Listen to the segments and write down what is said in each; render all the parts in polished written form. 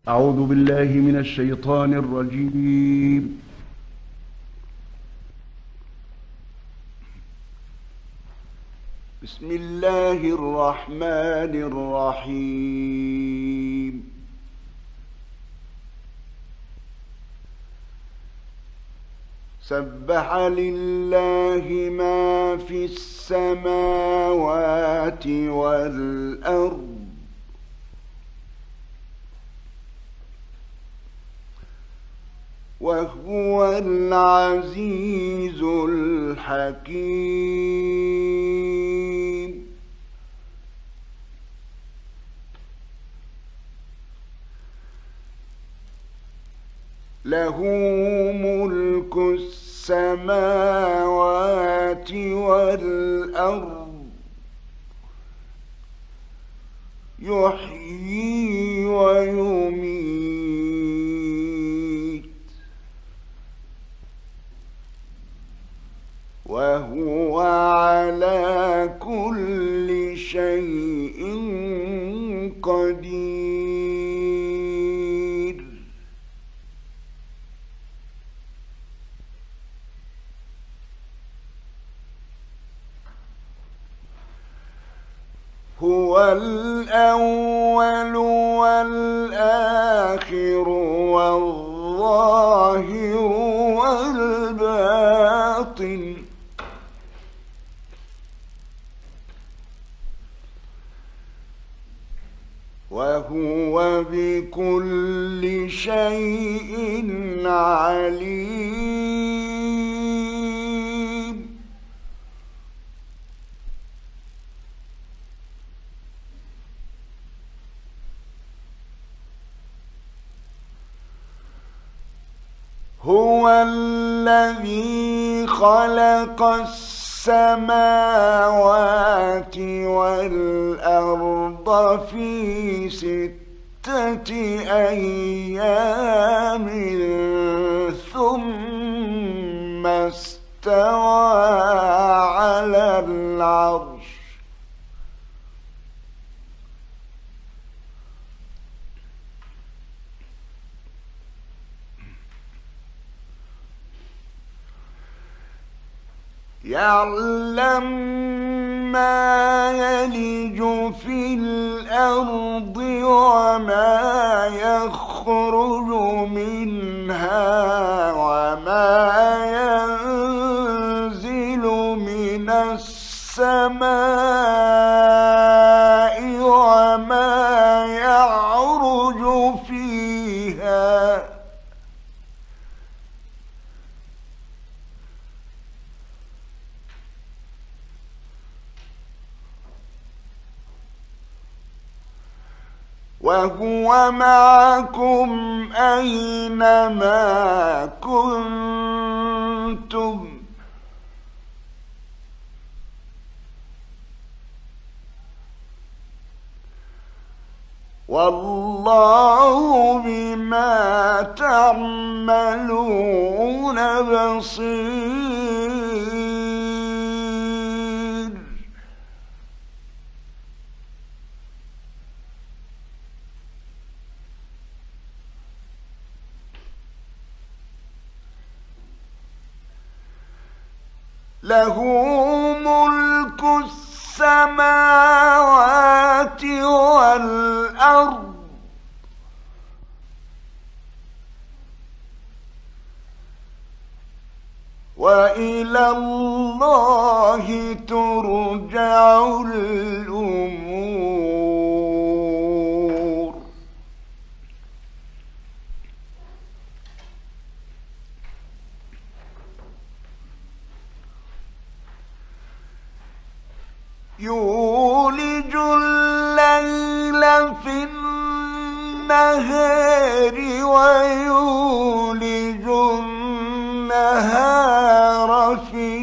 أعوذ بالله من الشيطان الرجيم. بسم الله الرحمن الرحيم. سبح لله ما في السماوات والأرض وهو العزيز الحكيم. له ملك السماوات والأرض يحيي ويميت وهو على كل شيء قدير. هو الأول والآخر والظاهر والباطن وهو بكل شيء عليم. هو الذي خلق السماوات والأرض في 6 أيام ثم استوى على العرش. يعلم ما يلج في الأرض وما يخرج منها وما ينزل من السماء وما يعرج فيها وهو معكم أينما كنتم والله بما تعملون بصير. له ملك السماوات والأرض وإلى الله ترجع الأمور. يولج الليل في النهار ويولج النهار في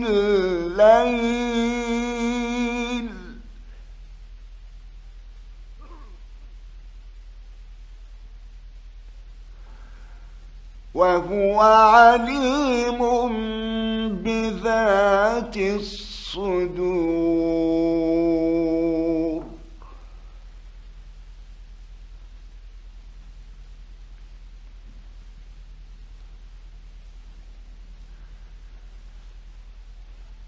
الليل وهو عليم بذات الصدور.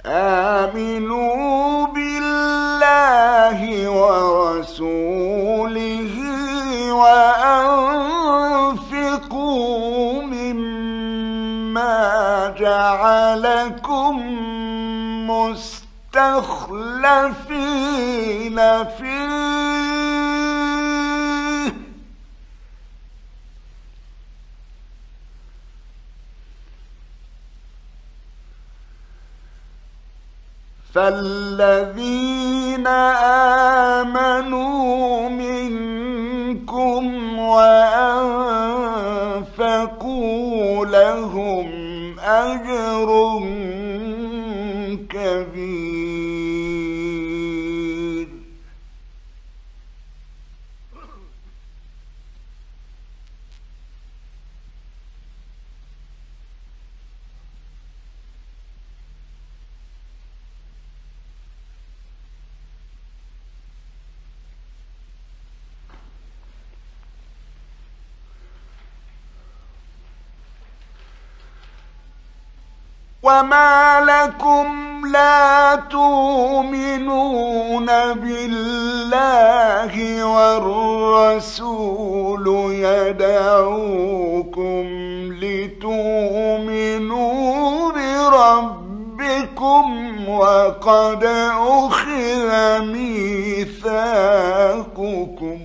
آمنوا بالله ورسوله وأنفقوا مما جعلكم مستخلفين فيه فالذين آمنوا منكم وأنفقوا لهم أجر كبير. وما لكم لا تؤمنون بالله والرسول يدعوكم لتؤمنوا بربكم وقد أخذ ميثاقكم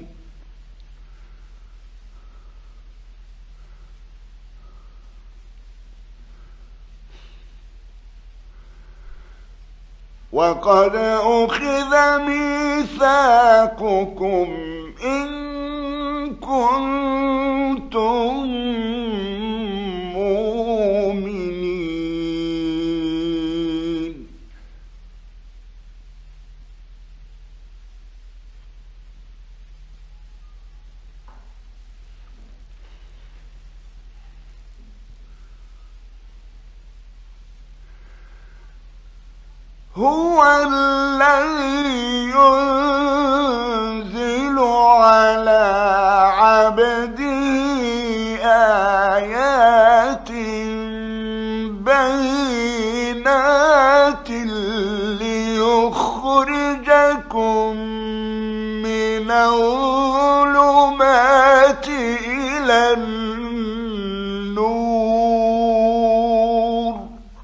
إن كنتم مؤمنين. هو الذي ينزل على عبده آيات بينات ليخرجكم من الظلمات إلى النور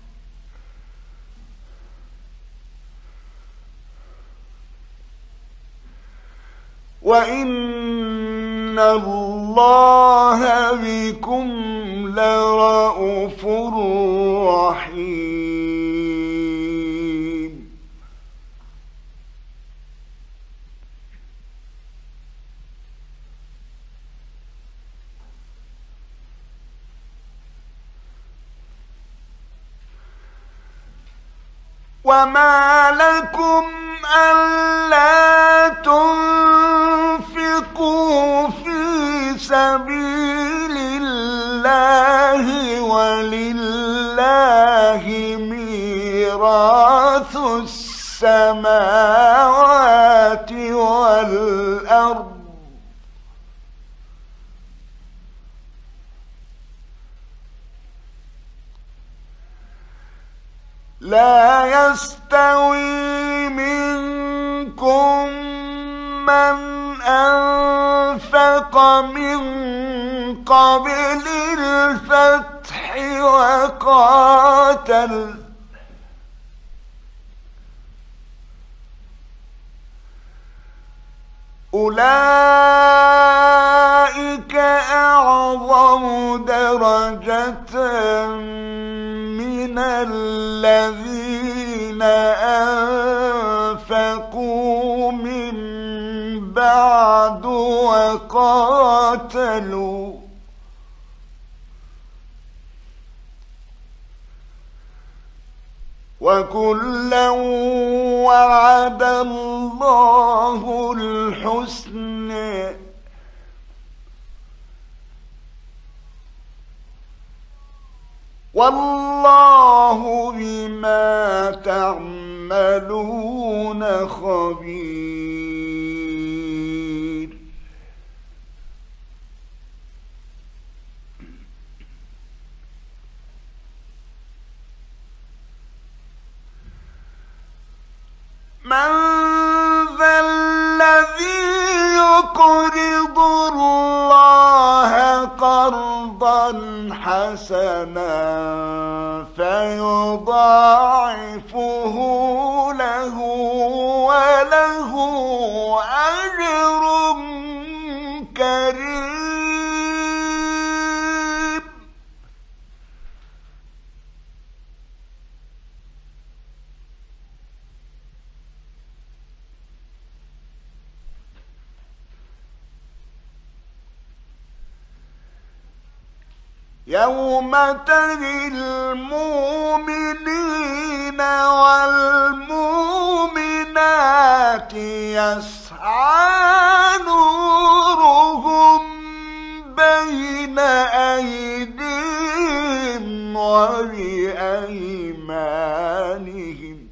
وإن الله بكم لرءوف رحيم. وما لكم ألا تنفقوا في سبيل الله ولله ميراث السماوات والأرض لا يستوي منكم من أنفق من قبل الفتح وقاتل أولئك أعظم درجة من الذين أنفقوا من بعد وقاتلوا وكلا وعد الله الحسنى والله بما تعملون خبير. الله قرضا حسنا فيضاعفه له وله أجر كريم. يوم ترى المؤمنين والمؤمنات يسعى نورهم بين أيديهم وبأيمانهم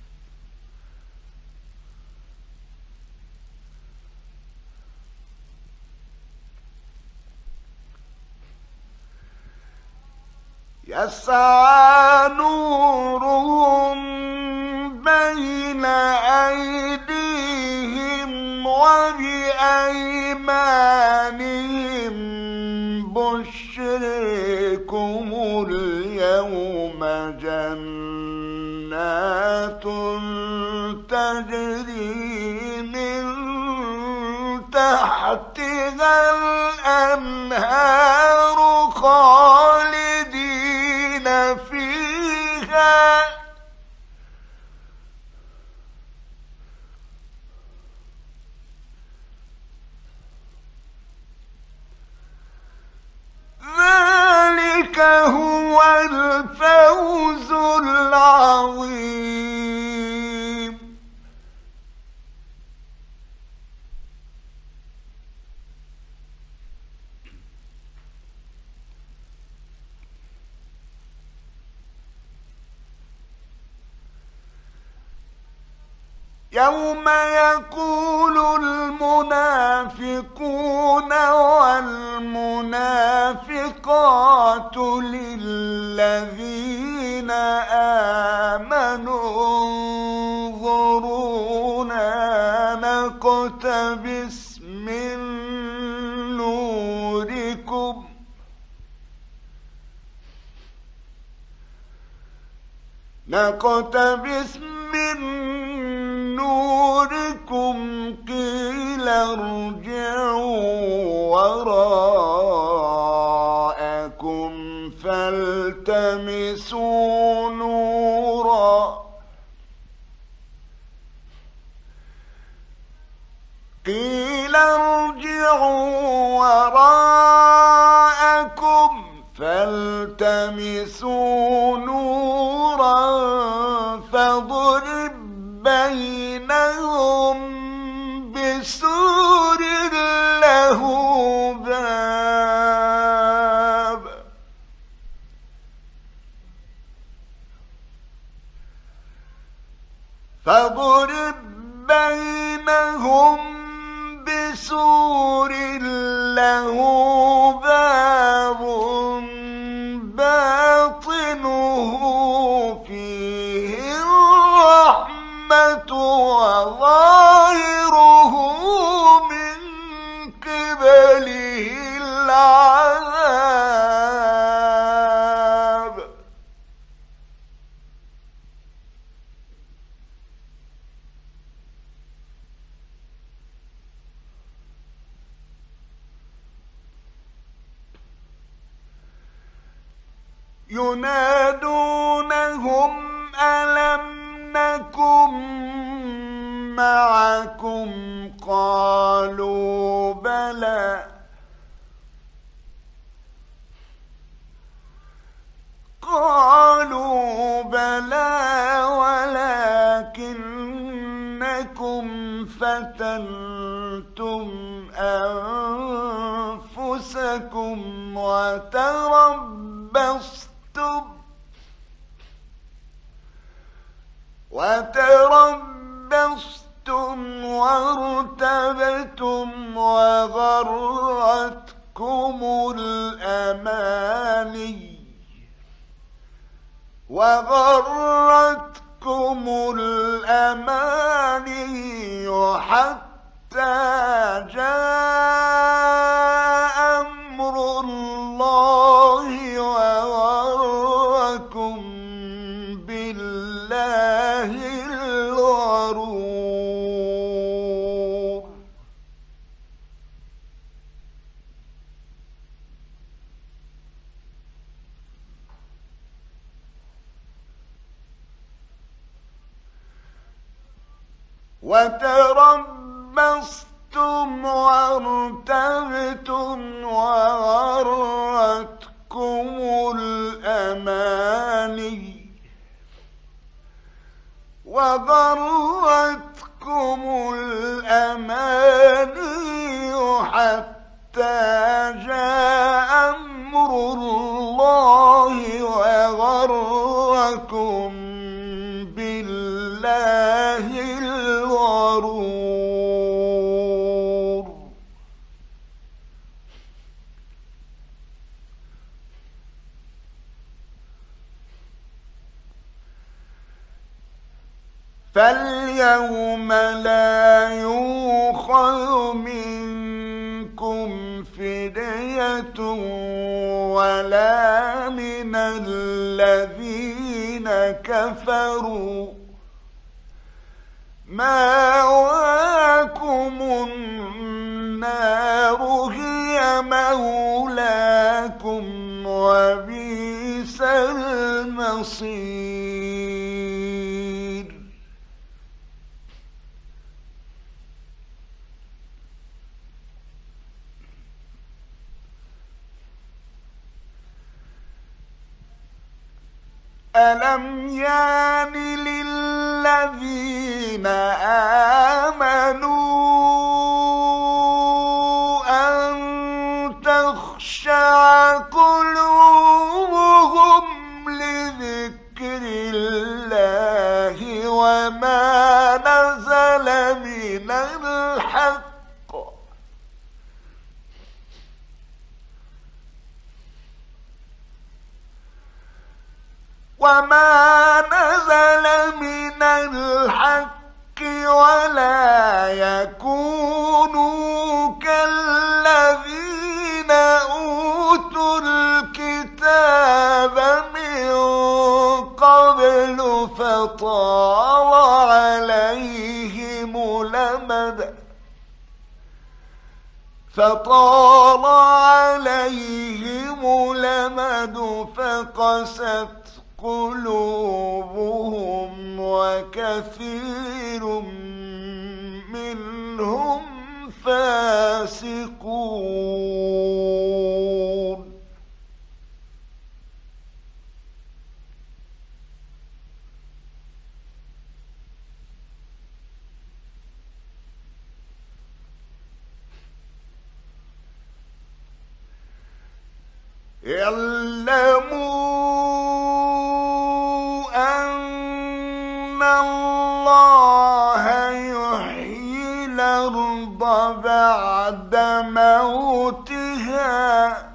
يسعى نورهم بين أيديهم وبأيمانهم بشركم اليوم جنات تجري من تحتها الأنهار خالدين فيها ذلك هو الفوز العظيم. يوم يقول المنافقون والمنافقات للذين آمنوا انظرونا نقتبس من نوركم قيل ارجعوا وراءكم فالتمسوا نورا قيل ارجعوا وراءكم فالتمسوا نورا فاضرب بينهم بسور له باب فاضرب بينهم بسور له باب باطنه فيه الرحمة وظاهره من قبله العذاب ينادونهم ألم نكن معكم قالوا بلى ولكنكم فتنتم أنفسكم وتربصتم وارتبتم وغرتكم الأماني حتى جاء وتربصتم وارتبتم وغرتكم الأماني حتى جاء أمر الله وغركم بالله الغرور. فاليوم لا يؤخذ منكم فدية ولا من الذين كفروا مأواكم النار هي مولاكم وبئس المصير. ألم يان للذين آمنوا أن تخشع قلوبهم لذكر الله وما نزل من الحق ولا يكونوا كالذين أوتوا الكتاب من قبل فطال عليهم الأمد فقست قلوبهم وكثير منهم فاسقون. اعلموا أن الله يحيي الأرض بعد موتها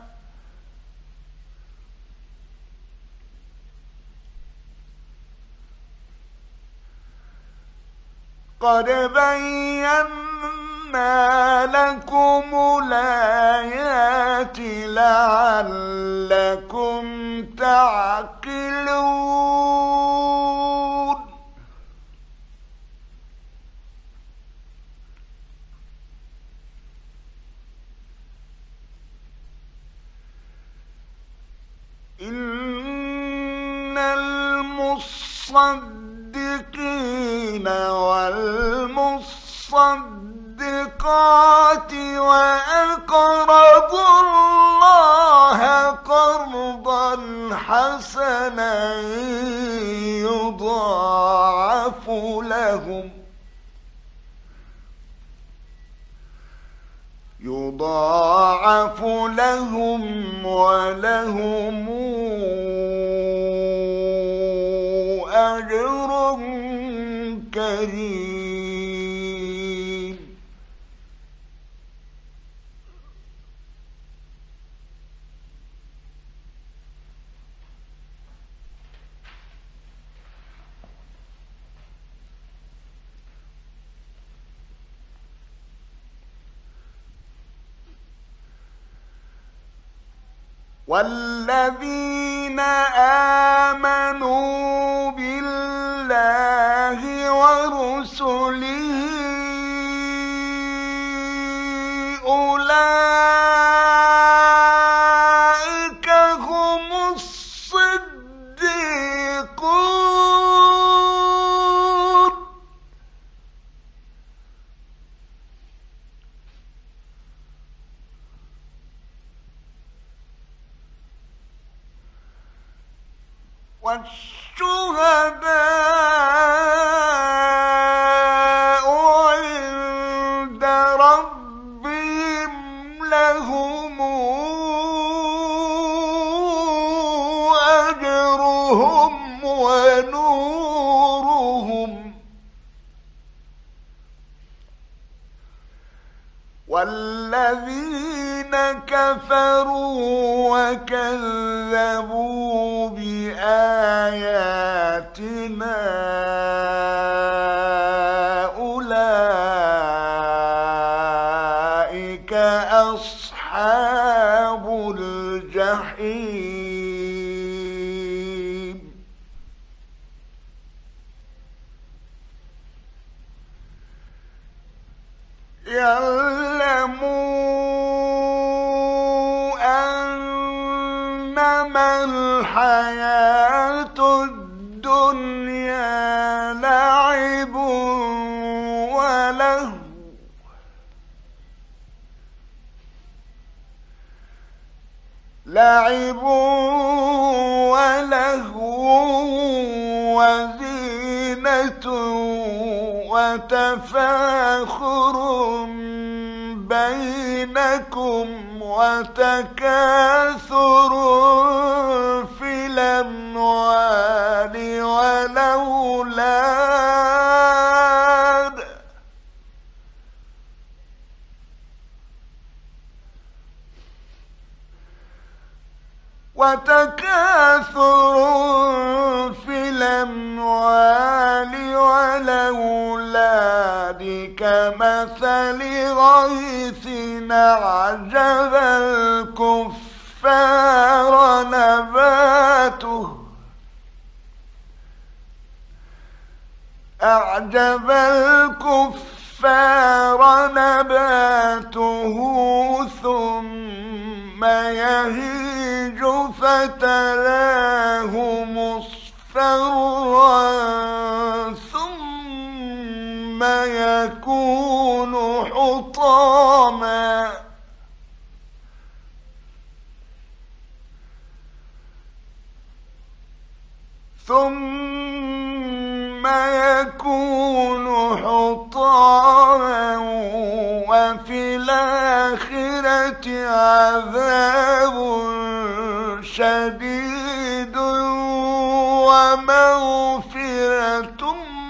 قد بينا لكم الآيات لعلكم تعقلون. إن المصدقين والمصدقات وأقرضوا الله قرضا حسنا يضاعف لهم ولهم أجر كريم. والذين آمنوا بالله ورسله أولئك هم الصديقون والشهداء عند ربهم لهم أجرهم ونورهم، والذين كفروا وكذبوا بآياتنا أولئك أصحاب الجحيم. يعلموا أنما الحياة الدنيا لعب ولهو وزينة وتفاخر بينكم وتكاثر في الأموال والأولاد كمثل غيث أعجب الكفار نباته ثم يهيج فتراه مصفرا ثم يكون حطاما وفي الآخرة عذاب شديد ومغفرة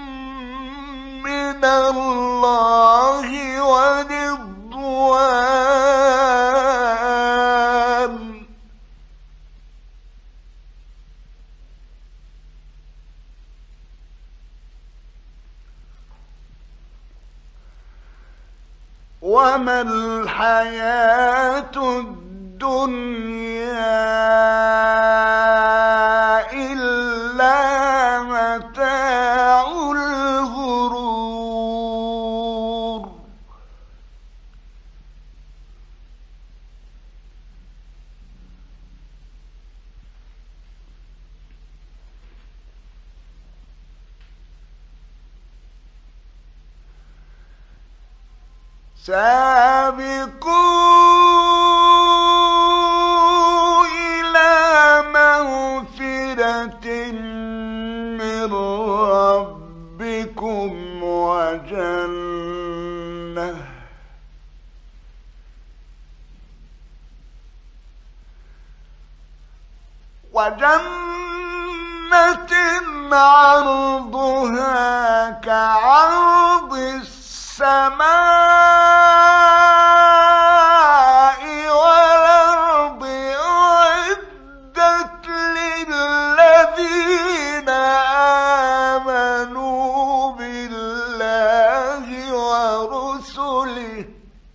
من الله ورضوان. وما الحياة الدنيا إلا متاع الغرور. سابقوا إلى مغفرة من ربكم وجنة عرضها كعرض السماء والأرض أعدت للذين آمنوا بالله ورسله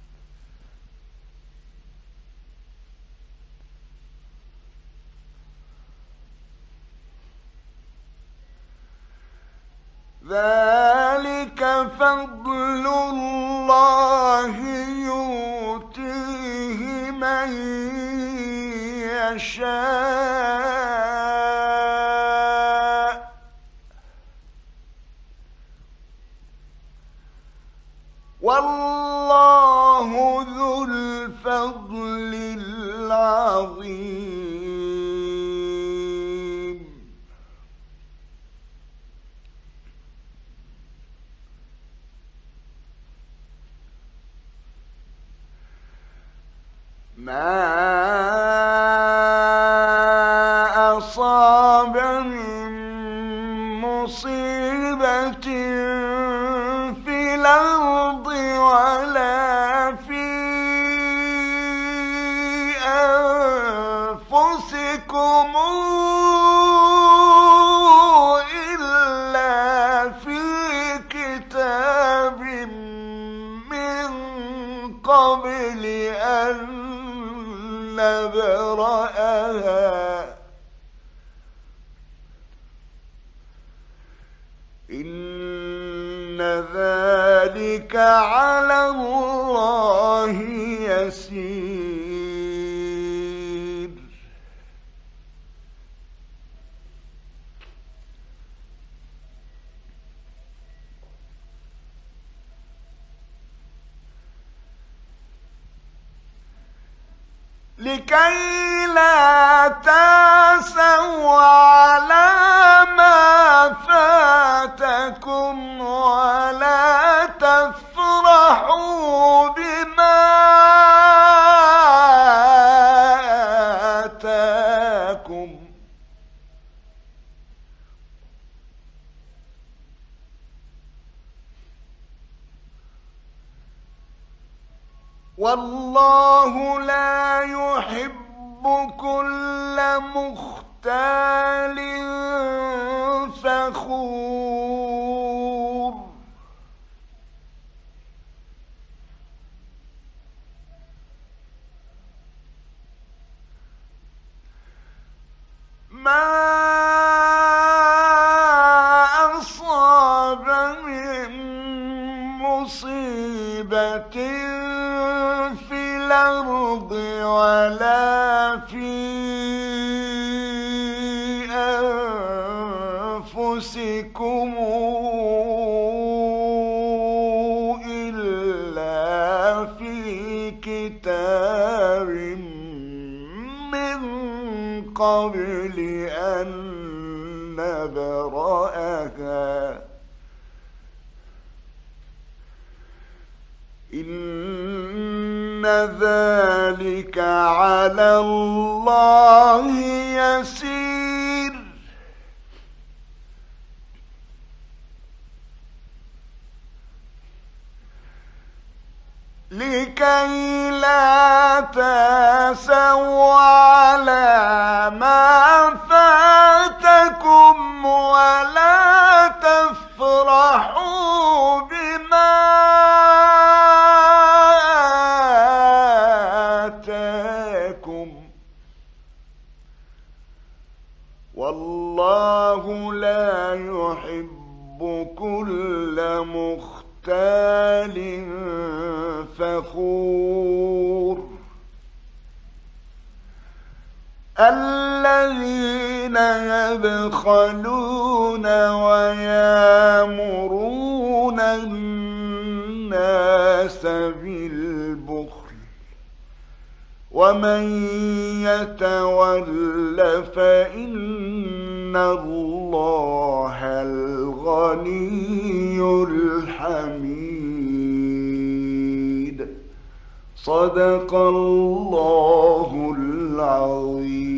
ذلك فضل الله يؤتيه من يشاء والله ذو الفضل العظيم. ما أصاب من مصيبة في الأرض ولا في أنفسكم إلا في كتاب من قبل أن نبرأها إن ذلك على الله يسير. لكي لا تأسوا على ما فاتكم ولا تفرحوا بما آتاكم والله لا يحب كل مختال فخور. ما أصاب من مصيبة في الأرض ولا في أنفسكم إلا في كتاب من قبل أن نبرأها إن ذلك على الله يسير. لكي لا تأسوا على ما فاتكم ولا تفرحوا بما آتاكم والله لا يحب كل مختال فخور. الذين يبخلون ويامرون الناس بالبخل ومن يتول فإن الله الغني الحميد. صدق الله العظيم.